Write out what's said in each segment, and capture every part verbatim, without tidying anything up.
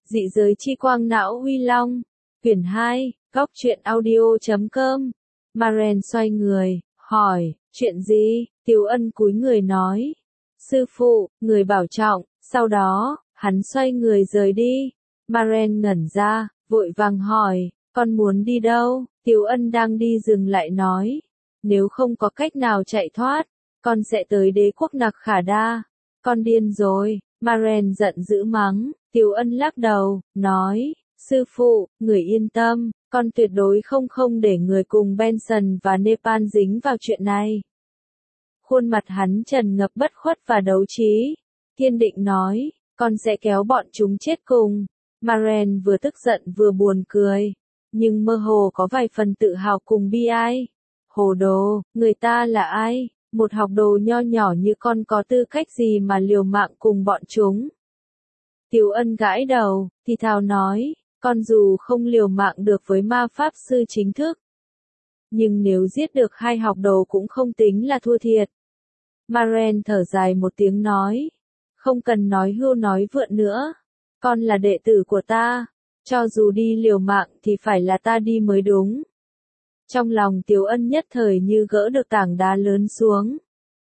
Dị giới chi quang não Huy Long. Quyển hai, góc truyện audio chấm com. Maren xoay người, hỏi, chuyện gì? Tiếu Ân cúi người nói. Sư phụ, người bảo trọng, sau đó, hắn xoay người rời đi. Maren ngẩn ra, vội vàng hỏi, con muốn đi đâu? Tiếu Ân đang đi dừng lại nói. Nếu không có cách nào chạy thoát, con sẽ tới đế quốc Nặc Khả Đa. Con điên rồi, Maren giận dữ mắng. Tiếu Ân lắc đầu, nói, sư phụ, người yên tâm, con tuyệt đối không không để người cùng Benson và Nepal dính vào chuyện này. Khuôn mặt hắn tràn ngập bất khuất và đấu trí, kiên định nói, con sẽ kéo bọn chúng chết cùng. Maren vừa tức giận vừa buồn cười, nhưng mơ hồ có vài phần tự hào cùng bi ai. Hồ đồ, người ta là ai? Một học đồ nho nhỏ như con có tư cách gì mà liều mạng cùng bọn chúng? Tiếu Ân gãi đầu, thì thào nói, con dù không liều mạng được với ma pháp sư chính thức, nhưng nếu giết được hai học đồ cũng không tính là thua thiệt. Maren thở dài một tiếng nói, không cần nói hưu nói vượn nữa, con là đệ tử của ta, cho dù đi liều mạng thì phải là ta đi mới đúng. Trong lòng Tiếu Ân nhất thời như gỡ được tảng đá lớn xuống.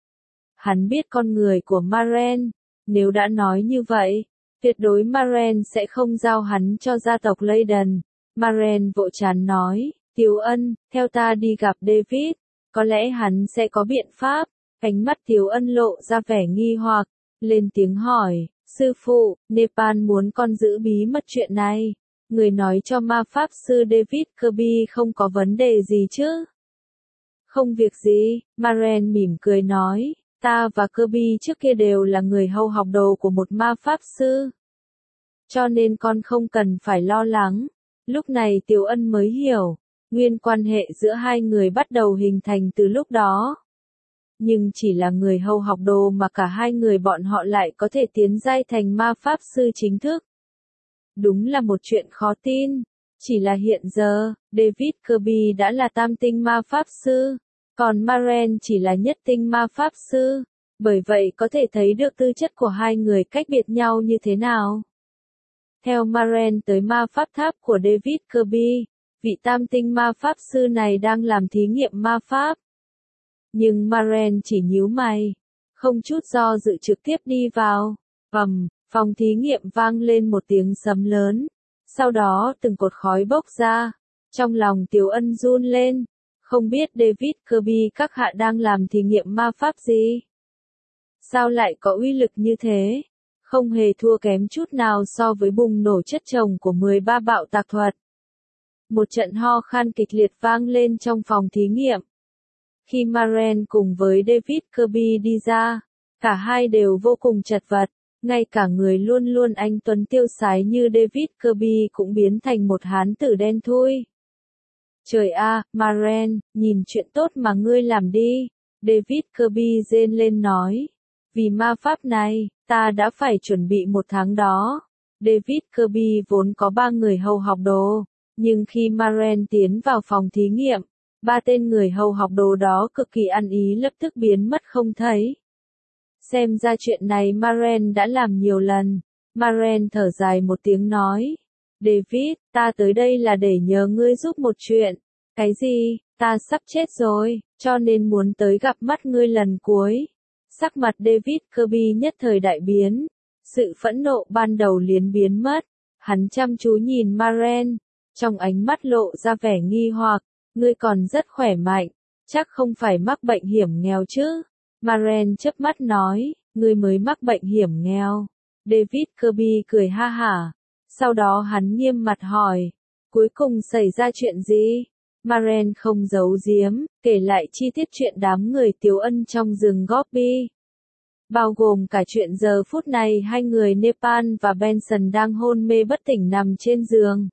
Hắn biết con người của Maren, nếu đã nói như vậy, tuyệt đối Maren sẽ không giao hắn cho gia tộc Leyden. Maren vội chán nói, Tiếu Ân, theo ta đi gặp David, có lẽ hắn sẽ có biện pháp. Ánh mắt Tiếu Ân lộ ra vẻ nghi hoặc, lên tiếng hỏi, sư phụ, Nepal muốn con giữ bí mật chuyện này. Người nói cho ma pháp sư David Kirby không có vấn đề gì chứ? Không việc gì, Maren mỉm cười nói, ta và Kirby trước kia đều là người hầu học đồ của một ma pháp sư. Cho nên con không cần phải lo lắng. Lúc này Tiếu Ân mới hiểu, nguyên quan hệ giữa hai người bắt đầu hình thành từ lúc đó. Nhưng chỉ là người hầu học đồ mà cả hai người bọn họ lại có thể tiến giai thành ma pháp sư chính thức. Đúng là một chuyện khó tin. Chỉ là hiện giờ, David Kirby đã là tam tinh ma pháp sư, còn Maren chỉ là nhất tinh ma pháp sư. Bởi vậy có thể thấy được tư chất của hai người cách biệt nhau như thế nào. Theo Maren tới ma pháp tháp của David Kirby, vị tam tinh ma pháp sư này đang làm thí nghiệm ma pháp. Nhưng Maren chỉ nhíu mày, không chút do dự trực tiếp đi vào. Ầm, phòng thí nghiệm vang lên một tiếng sấm lớn. Sau đó từng cột khói bốc ra. Trong lòng Tiếu Ân run lên. Không biết David Kirby các hạ đang làm thí nghiệm ma pháp gì? Sao lại có uy lực như thế? Không hề thua kém chút nào so với bùng nổ chất chồng của mười ba bạo tạc thuật. Một trận ho khan kịch liệt vang lên trong phòng thí nghiệm. Khi Maren cùng với David Kirby đi ra, cả hai đều vô cùng chật vật, ngay cả người luôn luôn anh tuấn tiêu sái như David Kirby cũng biến thành một hán tử đen thui. Trời a, Maren, nhìn chuyện tốt mà ngươi làm đi, David Kirby rên lên nói. Vì ma pháp này, ta đã phải chuẩn bị một tháng đó. David Kirby vốn có ba người hầu học đồ, nhưng khi Maren tiến vào phòng thí nghiệm, ba tên người hầu học đồ đó cực kỳ ăn ý lập tức biến mất không thấy. Xem ra chuyện này Maren đã làm nhiều lần. Maren thở dài một tiếng nói. David, ta tới đây là để nhờ ngươi giúp một chuyện. Cái gì? Ta sắp chết rồi, cho nên muốn tới gặp mắt ngươi lần cuối. Sắc mặt David Kirby nhất thời đại biến. Sự phẫn nộ ban đầu liền biến mất. Hắn chăm chú nhìn Maren. Trong ánh mắt lộ ra vẻ nghi hoặc. Ngươi còn rất khỏe mạnh. Chắc không phải mắc bệnh hiểm nghèo chứ? Maren chớp mắt nói. Ngươi mới mắc bệnh hiểm nghèo. David Kirby cười ha hả. Sau đó hắn nghiêm mặt hỏi. Cuối cùng xảy ra chuyện gì? Maren không giấu giếm, kể lại chi tiết chuyện đám người Tiếu Ân trong rừng Gobi. Bao gồm cả chuyện giờ phút này hai người Nepal và Benson đang hôn mê bất tỉnh nằm trên giường.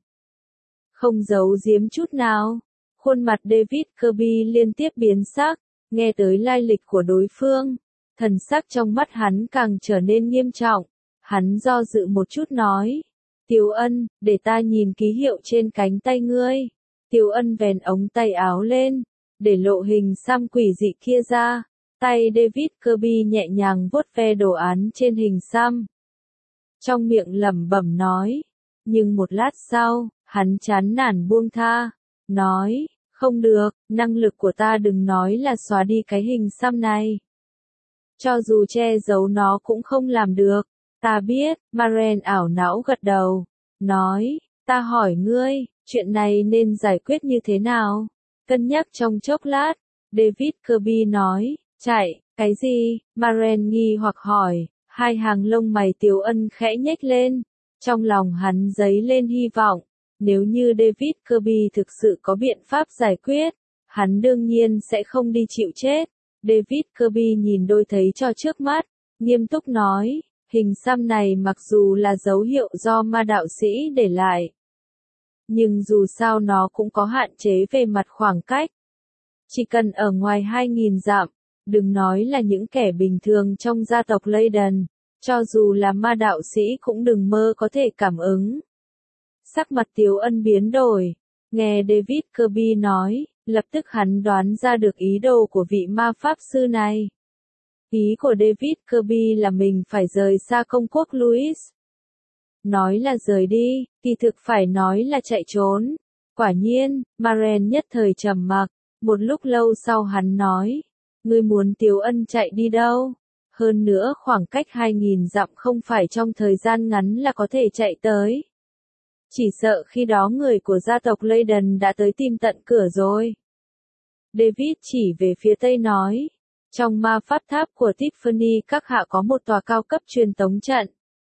Không giấu giếm chút nào. Khuôn mặt David Kirby liên tiếp biến sắc, nghe tới lai lịch của đối phương. Thần sắc trong mắt hắn càng trở nên nghiêm trọng. Hắn do dự một chút nói. Tiếu Ân, để ta nhìn ký hiệu trên cánh tay ngươi. Tiếu Ân vén ống tay áo lên, để lộ hình xăm quỷ dị kia ra. Tay David Kirby nhẹ nhàng vuốt ve đồ án trên hình xăm. Trong miệng lẩm bẩm nói, Nhưng một lát sau, hắn chán nản buông tha, nói, không được, năng lực của ta đừng nói là xóa đi cái hình xăm này. Cho dù che giấu nó cũng không làm được. Ta biết, Maren ảo não gật đầu, nói, ta hỏi ngươi, chuyện này nên giải quyết như thế nào? Cân nhắc trong chốc lát, David Kirby nói, chạy, cái gì? Maren nghi hoặc hỏi, hai hàng lông mày Tiếu Ân khẽ nhếch lên, trong lòng hắn dấy lên hy vọng, nếu như David Kirby thực sự có biện pháp giải quyết, hắn đương nhiên sẽ không đi chịu chết. David Kirby nhìn đôi thấy cho trước mắt, nghiêm túc nói, hình xăm này mặc dù là dấu hiệu do ma đạo sĩ để lại, nhưng dù sao nó cũng có hạn chế về mặt khoảng cách. Chỉ cần ở ngoài hai nghìn dặm, đừng nói là những kẻ bình thường trong gia tộc Leyden, cho dù là ma đạo sĩ cũng đừng mơ có thể cảm ứng. Sắc mặt Tiếu Ân biến đổi, nghe David Kirby nói, lập tức hắn đoán ra được ý đồ của vị ma pháp sư này. Ý của David Kirby là mình phải rời xa công quốc Louis. Nói là rời đi, kỳ thực phải nói là chạy trốn. Quả nhiên, Maren nhất thời trầm mặc, một lúc lâu sau hắn nói, ngươi muốn Tiếu Ân chạy đi đâu? Hơn nữa khoảng cách hai nghìn dặm không phải trong thời gian ngắn là có thể chạy tới. Chỉ sợ khi đó người của gia tộc Leyden đã tới tìm tận cửa rồi. David chỉ về phía tây nói, trong ma pháp tháp của Tiffany các hạ có một tòa cao cấp truyền tống trận.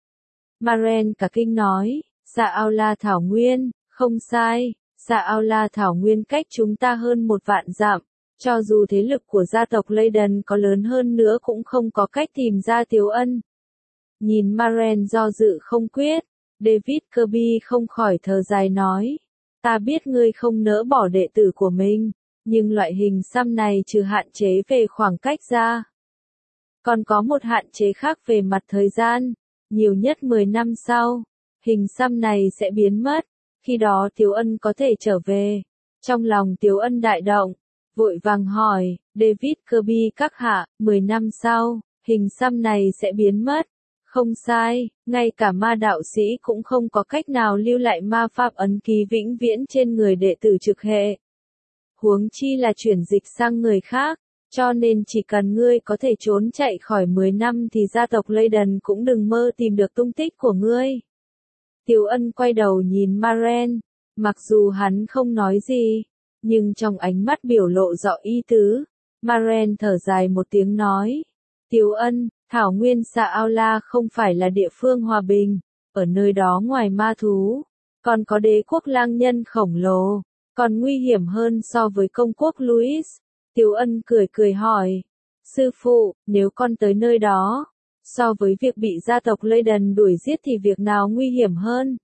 Maren cả kinh nói, Sa Aula Thảo Nguyên, không sai, Sa Aula Thảo Nguyên cách chúng ta hơn một vạn dặm, cho dù thế lực của gia tộc Leyden có lớn hơn nữa cũng không có cách tìm ra Tiếu Ân. Nhìn Maren do dự không quyết, David Kirby không khỏi thở dài nói, ta biết ngươi không nỡ bỏ đệ tử của mình, nhưng loại hình xăm này trừ hạn chế về khoảng cách ra, còn có một hạn chế khác về mặt thời gian, nhiều nhất mười năm sau, hình xăm này sẽ biến mất, khi đó Tiếu Ân có thể trở về. Trong lòng Tiếu Ân đại động, vội vàng hỏi, David Kirby các hạ, mười năm sau, hình xăm này sẽ biến mất. Không sai, ngay cả ma đạo sĩ cũng không có cách nào lưu lại ma pháp ấn ký vĩnh viễn trên người đệ tử trực hệ. Huống chi là chuyển dịch sang người khác, cho nên chỉ cần ngươi có thể trốn chạy khỏi mười năm thì gia tộc Leyden cũng đừng mơ tìm được tung tích của ngươi. Tiếu Ân quay đầu nhìn Maren, mặc dù hắn không nói gì, nhưng trong ánh mắt biểu lộ rõ ý tứ. Maren thở dài một tiếng nói, Tiếu Ân, Thảo Nguyên Sa Aula không phải là địa phương hòa bình, ở nơi đó ngoài ma thú, còn có đế quốc lang nhân khổng lồ, còn nguy hiểm hơn so với công quốc Louis. Tiếu Ân cười cười hỏi, sư phụ, nếu con tới nơi đó, so với việc bị gia tộc Leyden đuổi giết thì việc nào nguy hiểm hơn?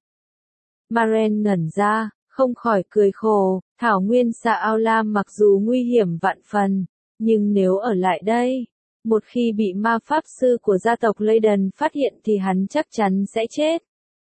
Maren ngẩn ra, không khỏi cười khổ, Thảo Nguyên Sa Aula mặc dù nguy hiểm vạn phần, nhưng nếu ở lại đây, một khi bị ma pháp sư của gia tộc Leyden phát hiện thì hắn chắc chắn sẽ chết.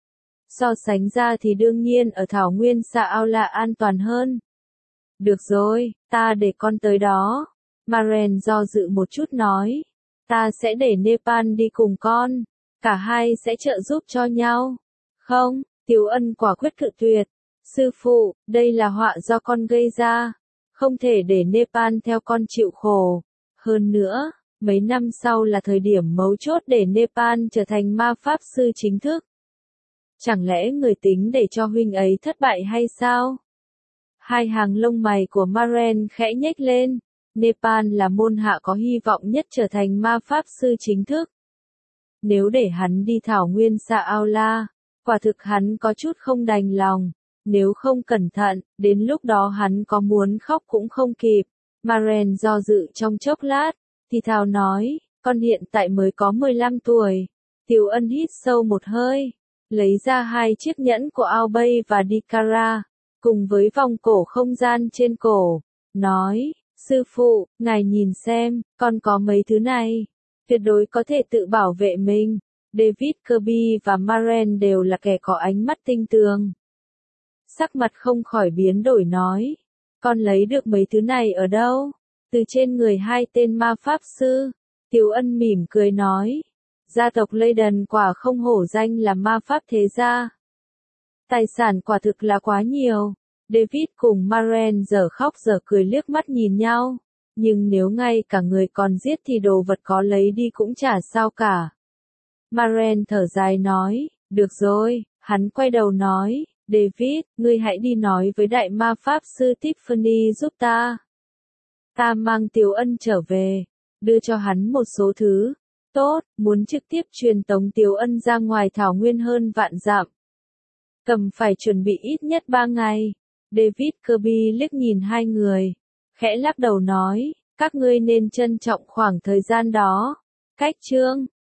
So sánh ra thì đương nhiên ở Thảo Nguyên Sa Aula an toàn hơn. Được rồi, ta để con tới đó. Maren do dự một chút nói, ta sẽ để Nepal đi cùng con, cả hai sẽ trợ giúp cho nhau. Không, Tiếu Ân quả quyết cự tuyệt. Sư phụ, đây là họa do con gây ra, không thể để Nepal theo con chịu khổ. Hơn nữa, mấy năm sau là thời điểm mấu chốt để Nepal trở thành ma pháp sư chính thức. Chẳng lẽ người tính để cho huynh ấy thất bại hay sao? Hai hàng lông mày của Maren khẽ nhếch lên. Nepal là môn hạ có hy vọng nhất trở thành ma pháp sư chính thức. Nếu để hắn đi Thảo Nguyên Sa Aula, quả thực hắn có chút không đành lòng. Nếu không cẩn thận, đến lúc đó hắn có muốn khóc cũng không kịp. Maren do dự trong chốc lát, thì thào nói, con hiện tại mới có mười lăm tuổi. Tiếu Ân hít sâu một hơi, lấy ra hai chiếc nhẫn của Albay và Dikara, cùng với vòng cổ không gian trên cổ, nói, sư phụ, ngài nhìn xem, con có mấy thứ này, tuyệt đối có thể tự bảo vệ mình. David Kirby và Maren đều là kẻ có ánh mắt tinh tường. Sắc mặt không khỏi biến đổi nói, con lấy được mấy thứ này ở đâu? Từ trên người hai tên ma pháp sư. Tiếu Ân mỉm cười nói, gia tộc Leyden quả không hổ danh là ma pháp thế gia. Tài sản quả thực là quá nhiều. David cùng Maren giờ khóc giờ cười liếc mắt nhìn nhau. Nhưng nếu ngay cả người còn giết thì đồ vật có lấy đi cũng chả sao cả. Maren thở dài nói, được rồi, hắn quay đầu nói, David, ngươi hãy đi nói với đại ma pháp sư Tiffany giúp ta. Ta mang Tiếu Ân trở về, đưa cho hắn một số thứ. Tốt, muốn trực tiếp truyền tống Tiếu Ân ra ngoài thảo nguyên hơn vạn dặm. Cầm phải chuẩn bị ít nhất ba ngày. David Kirby liếc nhìn hai người, khẽ lắc đầu nói, các ngươi nên trân trọng khoảng thời gian đó. Cách chương